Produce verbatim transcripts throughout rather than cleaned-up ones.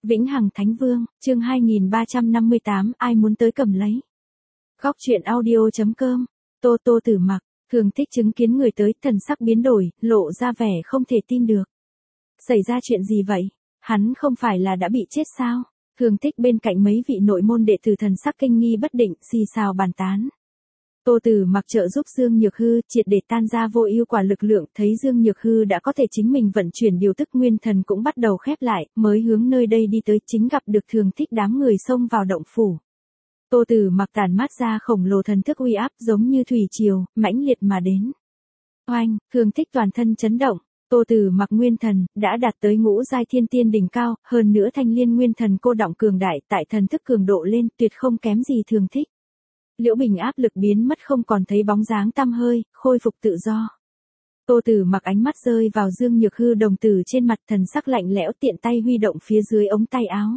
Vĩnh Hằng Thánh Vương, chương hai nghìn ba trăm năm mươi tám, ai muốn tới cầm lấy. Góc truyện audio.com, Tô Tô Tử Mặc, thường thích chứng kiến người tới, thần sắc biến đổi, lộ ra vẻ không thể tin được. Xảy ra chuyện gì vậy? Hắn không phải là đã bị chết sao? Thường thích bên cạnh mấy vị nội môn đệ tử thần sắc kinh nghi bất định, xì xào bàn tán. Tô Tử Mặc trợ giúp Dương Nhược Hư triệt để tan ra vô ưu quả lực lượng, thấy Dương Nhược Hư đã có thể chính mình vận chuyển điều tức nguyên thần cũng bắt đầu khép lại, mới hướng nơi đây đi tới, chính gặp được thường thích đám người xông vào động phủ. Tô Tử Mặc tản mát ra khổng lồ thần thức uy áp giống như thủy triều, mãnh liệt mà đến. Oanh, thường thích toàn thân chấn động. Tô Tử Mặc nguyên thần đã đạt tới ngũ giai thiên tiên đỉnh cao, hơn nữa thanh liên nguyên thần cô đọng cường đại, tại thần thức cường độ lên, tuyệt không kém gì thường thích. Liễu Bình áp lực biến mất không còn thấy bóng dáng tăm hơi, khôi phục tự do. Tô Tử Mặc ánh mắt rơi vào Dương Nhược Hư đồng tử trên mặt, thần sắc lạnh lẽo, tiện tay huy động phía dưới ống tay áo.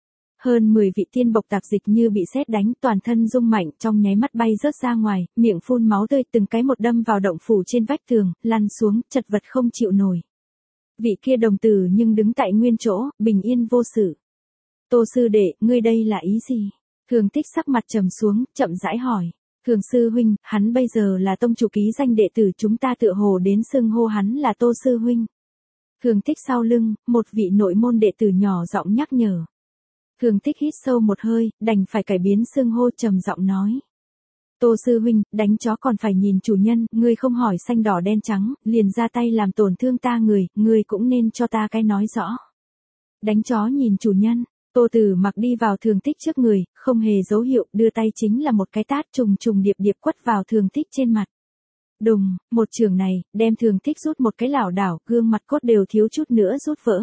Hơn mười vị tiên bộc tạp dịch như bị sét đánh, toàn thân rung mạnh, trong nháy mắt bay rớt ra ngoài, miệng phun máu tươi, từng cái một đâm vào động phủ trên vách tường, lăn xuống, chật vật không chịu nổi. Vị kia đồng tử nhưng đứng tại nguyên chỗ, bình yên vô sự. Tô sư đệ, ngươi đây là ý gì? Thường thích sắc mặt trầm xuống, chậm rãi hỏi. Thường sư huynh, hắn bây giờ là tông chủ ký danh đệ tử, chúng ta tựa hồ đến xưng hô hắn là Tô sư huynh. Thường thích sau lưng, một vị nội môn đệ tử nhỏ giọng nhắc nhở. Thường thích hít sâu một hơi, đành phải cải biến xưng hô, trầm giọng nói. Tô sư huynh, đánh chó còn phải nhìn chủ nhân, ngươi không hỏi xanh đỏ đen trắng, liền ra tay làm tổn thương ta người, ngươi cũng nên cho ta cái nói rõ. Đánh chó nhìn chủ nhân. Tô Tử Mặc đi vào thường thích trước người, không hề dấu hiệu, đưa tay chính là một cái tát trùng trùng điệp điệp quất vào thường thích trên mặt. Đùng, một trường này, đem thường thích rút một cái lảo đảo, gương mặt cốt đều thiếu chút nữa rút vỡ.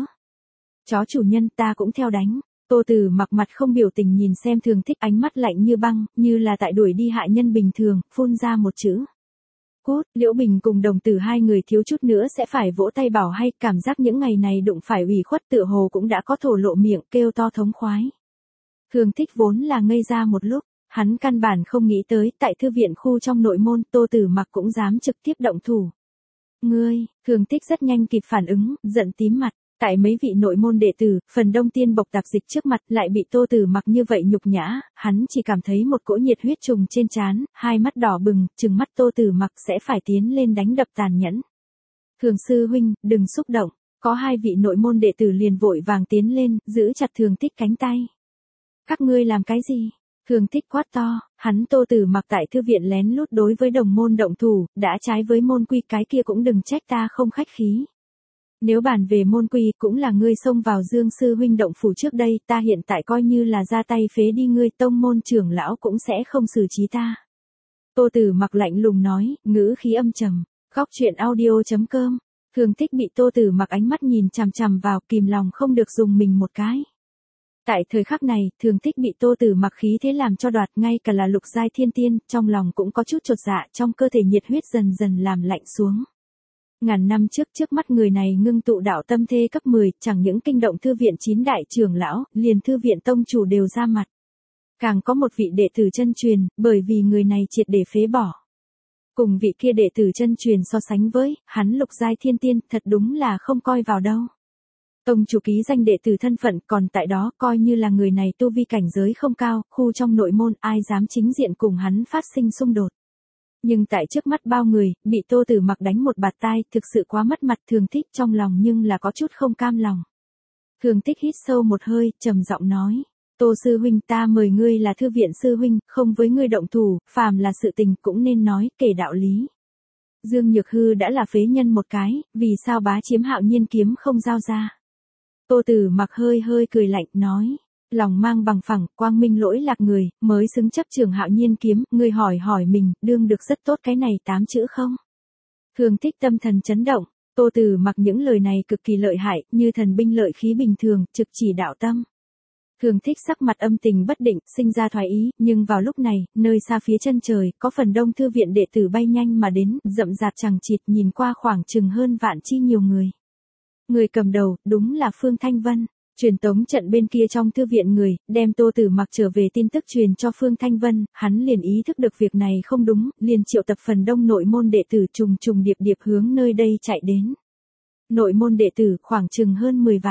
Chó chủ nhân, ta cũng theo đánh. Tô Tử Mặc mặt không biểu tình nhìn xem thường thích, ánh mắt lạnh như băng, như là tại đuổi đi hại nhân bình thường, phun ra một chữ. Cút. Liễu Bình cùng đồng tử hai người thiếu chút nữa sẽ phải vỗ tay bảo hay, cảm giác những ngày này đụng phải ủy khuất tựa hồ cũng đã có thổ lộ miệng, kêu to thống khoái. Thường thích vốn là ngây ra một lúc, hắn căn bản không nghĩ tới, tại thư viện khu trong nội môn, Tô Tử Mặc cũng dám trực tiếp động thủ. Ngươi, thường thích rất nhanh kịp phản ứng, giận tím mặt. Tại mấy vị nội môn đệ tử, phần đông tiên bộc tạp dịch trước mặt lại bị Tô Tử Mặc như vậy nhục nhã, hắn chỉ cảm thấy một cỗ nhiệt huyết trùng trên trán, hai mắt đỏ bừng, trừng mắt Tô Tử Mặc sẽ phải tiến lên đánh đập tàn nhẫn. Thường sư huynh, đừng xúc động, có hai vị nội môn đệ tử liền vội vàng tiến lên, giữ chặt Thường thích cánh tay. Các ngươi làm cái gì? Thường thích quát to, hắn Tô Tử Mặc tại thư viện lén lút đối với đồng môn động thủ, đã trái với môn quy, cái kia cũng đừng trách ta không khách khí. Nếu bàn về môn quy, cũng là ngươi xông vào Dương sư huynh động phủ trước đây, ta hiện tại coi như là ra tay phế đi ngươi, tông môn trưởng lão cũng sẽ không xử trí ta. Tô Tử Mặc lạnh lùng nói, ngữ khí âm trầm. Góc truyện audio.com, thường thích bị Tô Tử Mặc ánh mắt nhìn chằm chằm vào, kìm lòng không được dùng mình một cái. Tại thời khắc này, thường thích bị Tô Tử Mặc khí thế làm cho đoạt, ngay cả là lục giai thiên tiên, trong lòng cũng có chút chột dạ, trong cơ thể nhiệt huyết dần dần làm lạnh xuống. Ngàn năm trước, trước mắt người này ngưng tụ đạo tâm thê cấp mười, chẳng những kinh động thư viện chín đại trưởng lão, liền thư viện tông chủ đều ra mặt. Càng có một vị đệ tử chân truyền, bởi vì người này triệt để phế bỏ. Cùng vị kia đệ tử chân truyền so sánh với, hắn lục giai thiên tiên, thật đúng là không coi vào đâu. Tông chủ ký danh đệ tử thân phận, còn tại đó, coi như là người này tu vi cảnh giới không cao, khu trong nội môn, ai dám chính diện cùng hắn phát sinh xung đột. Nhưng tại trước mắt bao người, bị Tô Tử Mặc đánh một bạt tai, thực sự quá mất mặt, thường thích trong lòng nhưng là có chút không cam lòng. Thường thích hít sâu một hơi, trầm giọng nói. Tô sư huynh, ta mời ngươi là thư viện sư huynh, không với ngươi động thủ, phàm là sự tình cũng nên nói, kể đạo lý. Dương Nhược Hư đã là phế nhân một cái, vì sao bá chiếm Hạo Nhiên kiếm không giao ra. Tô Tử Mặc hơi hơi cười lạnh, nói. Lòng mang bằng phẳng, quang minh lỗi lạc người, mới xứng chấp trường Hạo Nhiên kiếm, người hỏi hỏi mình, đương được rất tốt cái này tám chữ không? Thường thích tâm thần chấn động, Tô Tử Mặc những lời này cực kỳ lợi hại, như thần binh lợi khí bình thường, trực chỉ đạo tâm. Thường thích sắc mặt âm tình bất định, sinh ra thoái ý, nhưng vào lúc này, nơi xa phía chân trời, có phần đông thư viện đệ tử bay nhanh mà đến, rậm rạp chằng chịt, nhìn qua khoảng chừng hơn vạn chi nhiều người. Người cầm đầu, đúng là Phương Thanh Vân. Truyền tống trận bên kia trong thư viện người, đem Tô Tử Mặc trở về tin tức truyền cho Phương Thanh Vân, hắn liền ý thức được việc này không đúng, liền triệu tập phần đông nội môn đệ tử trùng trùng điệp điệp hướng nơi đây chạy đến. Nội môn đệ tử khoảng chừng hơn mười vạn,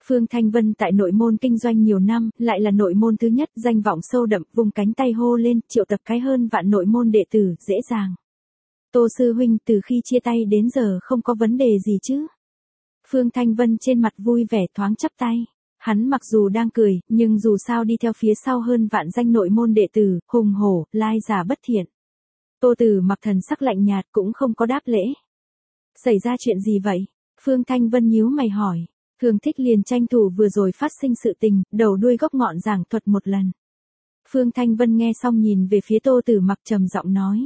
Phương Thanh Vân tại nội môn kinh doanh nhiều năm, lại là nội môn thứ nhất, danh vọng sâu đậm, vùng cánh tay hô lên, triệu tập cái hơn vạn nội môn đệ tử, dễ dàng. Tô sư huynh, từ khi chia tay đến giờ không có vấn đề gì chứ? Phương Thanh Vân trên mặt vui vẻ thoáng chắp tay. Hắn mặc dù đang cười, nhưng dù sao đi theo phía sau hơn vạn danh nội môn đệ tử, hùng hổ, lai giả bất thiện. Tô Tử Mặc thần sắc lạnh nhạt cũng không có đáp lễ. Xảy ra chuyện gì vậy? Phương Thanh Vân nhíu mày hỏi. Thường Thích liền tranh thủ vừa rồi phát sinh sự tình, đầu đuôi gốc ngọn giảng thuật một lần. Phương Thanh Vân nghe xong nhìn về phía Tô Tử Mặc trầm giọng nói.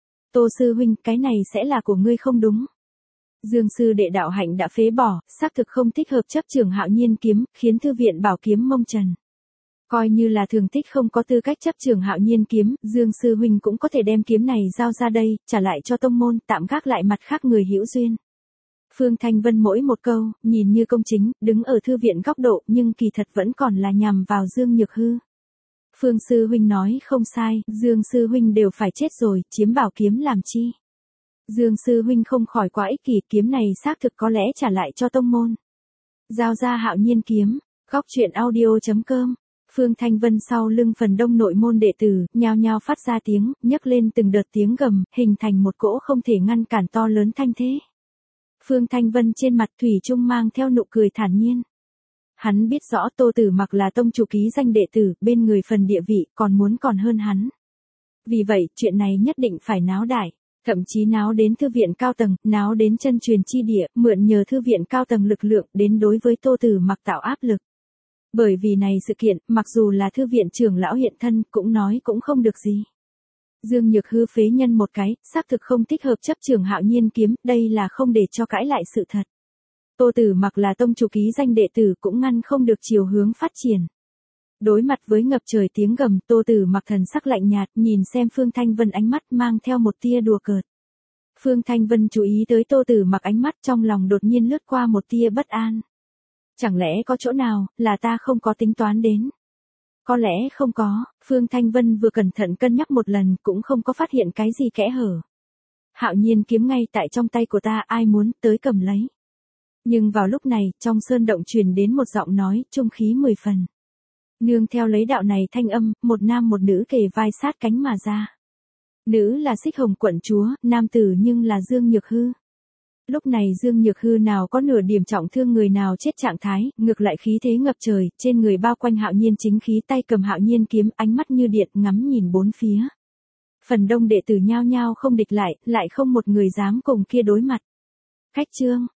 Tô sư huynh, cái này sẽ là của ngươi không đúng. Dương sư đệ đạo hạnh đã phế bỏ, xác thực không thích hợp chấp trưởng Hạo Nhiên kiếm, khiến thư viện bảo kiếm mông trần. Coi như là Thường Thích không có tư cách chấp trưởng Hạo Nhiên kiếm, Dương sư huynh cũng có thể đem kiếm này giao ra đây, trả lại cho tông môn, tạm gác lại mặt khác người hữu duyên. Phương Thanh Vân mỗi một câu, nhìn như công chính, đứng ở thư viện góc độ, nhưng kỳ thật vẫn còn là nhằm vào Dương Nhược Hư. Phương sư huynh nói không sai, Dương sư huynh đều phải chết rồi, chiếm bảo kiếm làm chi? Dương sư huynh không khỏi quá ích kỷ, kiếm này xác thực có lẽ trả lại cho tông môn. Giao ra Hạo Nhiên kiếm, góc truyện audio chấm com. Phương Thanh Vân sau lưng phần đông nội môn đệ tử, nhao nhao phát ra tiếng, nhấc lên từng đợt tiếng gầm, hình thành một cỗ không thể ngăn cản to lớn thanh thế. Phương Thanh Vân trên mặt thủy chung mang theo nụ cười thản nhiên. Hắn biết rõ Tô Tử Mặc là tông chủ ký danh đệ tử, bên người phần địa vị còn muốn còn hơn hắn. Vì vậy, chuyện này nhất định phải náo đại, thậm chí náo đến thư viện cao tầng, náo đến chân truyền chi địa, mượn nhờ thư viện cao tầng lực lượng đến đối với Tô Tử Mặc tạo áp lực. Bởi vì này sự kiện, mặc dù là thư viện trưởng lão hiện thân, cũng nói cũng không được gì. Dương Nhược Hư phế nhân một cái, xác thực không thích hợp chấp trưởng Hạo Nhiên kiếm, đây là không để cho cãi lại sự thật. Tô Tử Mặc là tông chủ ký danh đệ tử cũng ngăn không được chiều hướng phát triển. Đối mặt với ngập trời tiếng gầm, Tô Tử Mặc thần sắc lạnh nhạt, nhìn xem Phương Thanh Vân ánh mắt mang theo một tia đùa cợt. Phương Thanh Vân chú ý tới Tô Tử Mặc ánh mắt, trong lòng đột nhiên lướt qua một tia bất an. Chẳng lẽ có chỗ nào, là ta không có tính toán đến? Có lẽ không có, Phương Thanh Vân vừa cẩn thận cân nhắc một lần cũng không có phát hiện cái gì kẽ hở. Hạo Nhiên kiếm ngay tại trong tay của ta, ai muốn tới cầm lấy. Nhưng vào lúc này, trong sơn động truyền đến một giọng nói, trung khí mười phần. Nương theo lấy đạo này thanh âm, một nam một nữ kề vai sát cánh mà ra. Nữ là Xích Hồng quận chúa, nam tử nhưng là Dương Nhược Hư. Lúc này Dương Nhược Hư nào có nửa điểm trọng thương người nào chết trạng thái, ngược lại khí thế ngập trời, trên người bao quanh Hạo Nhiên chính khí, tay cầm Hạo Nhiên kiếm, ánh mắt như điện ngắm nhìn bốn phía. Phần đông đệ tử nhao nhao không địch lại, lại không một người dám cùng kia đối mặt. Khách trương,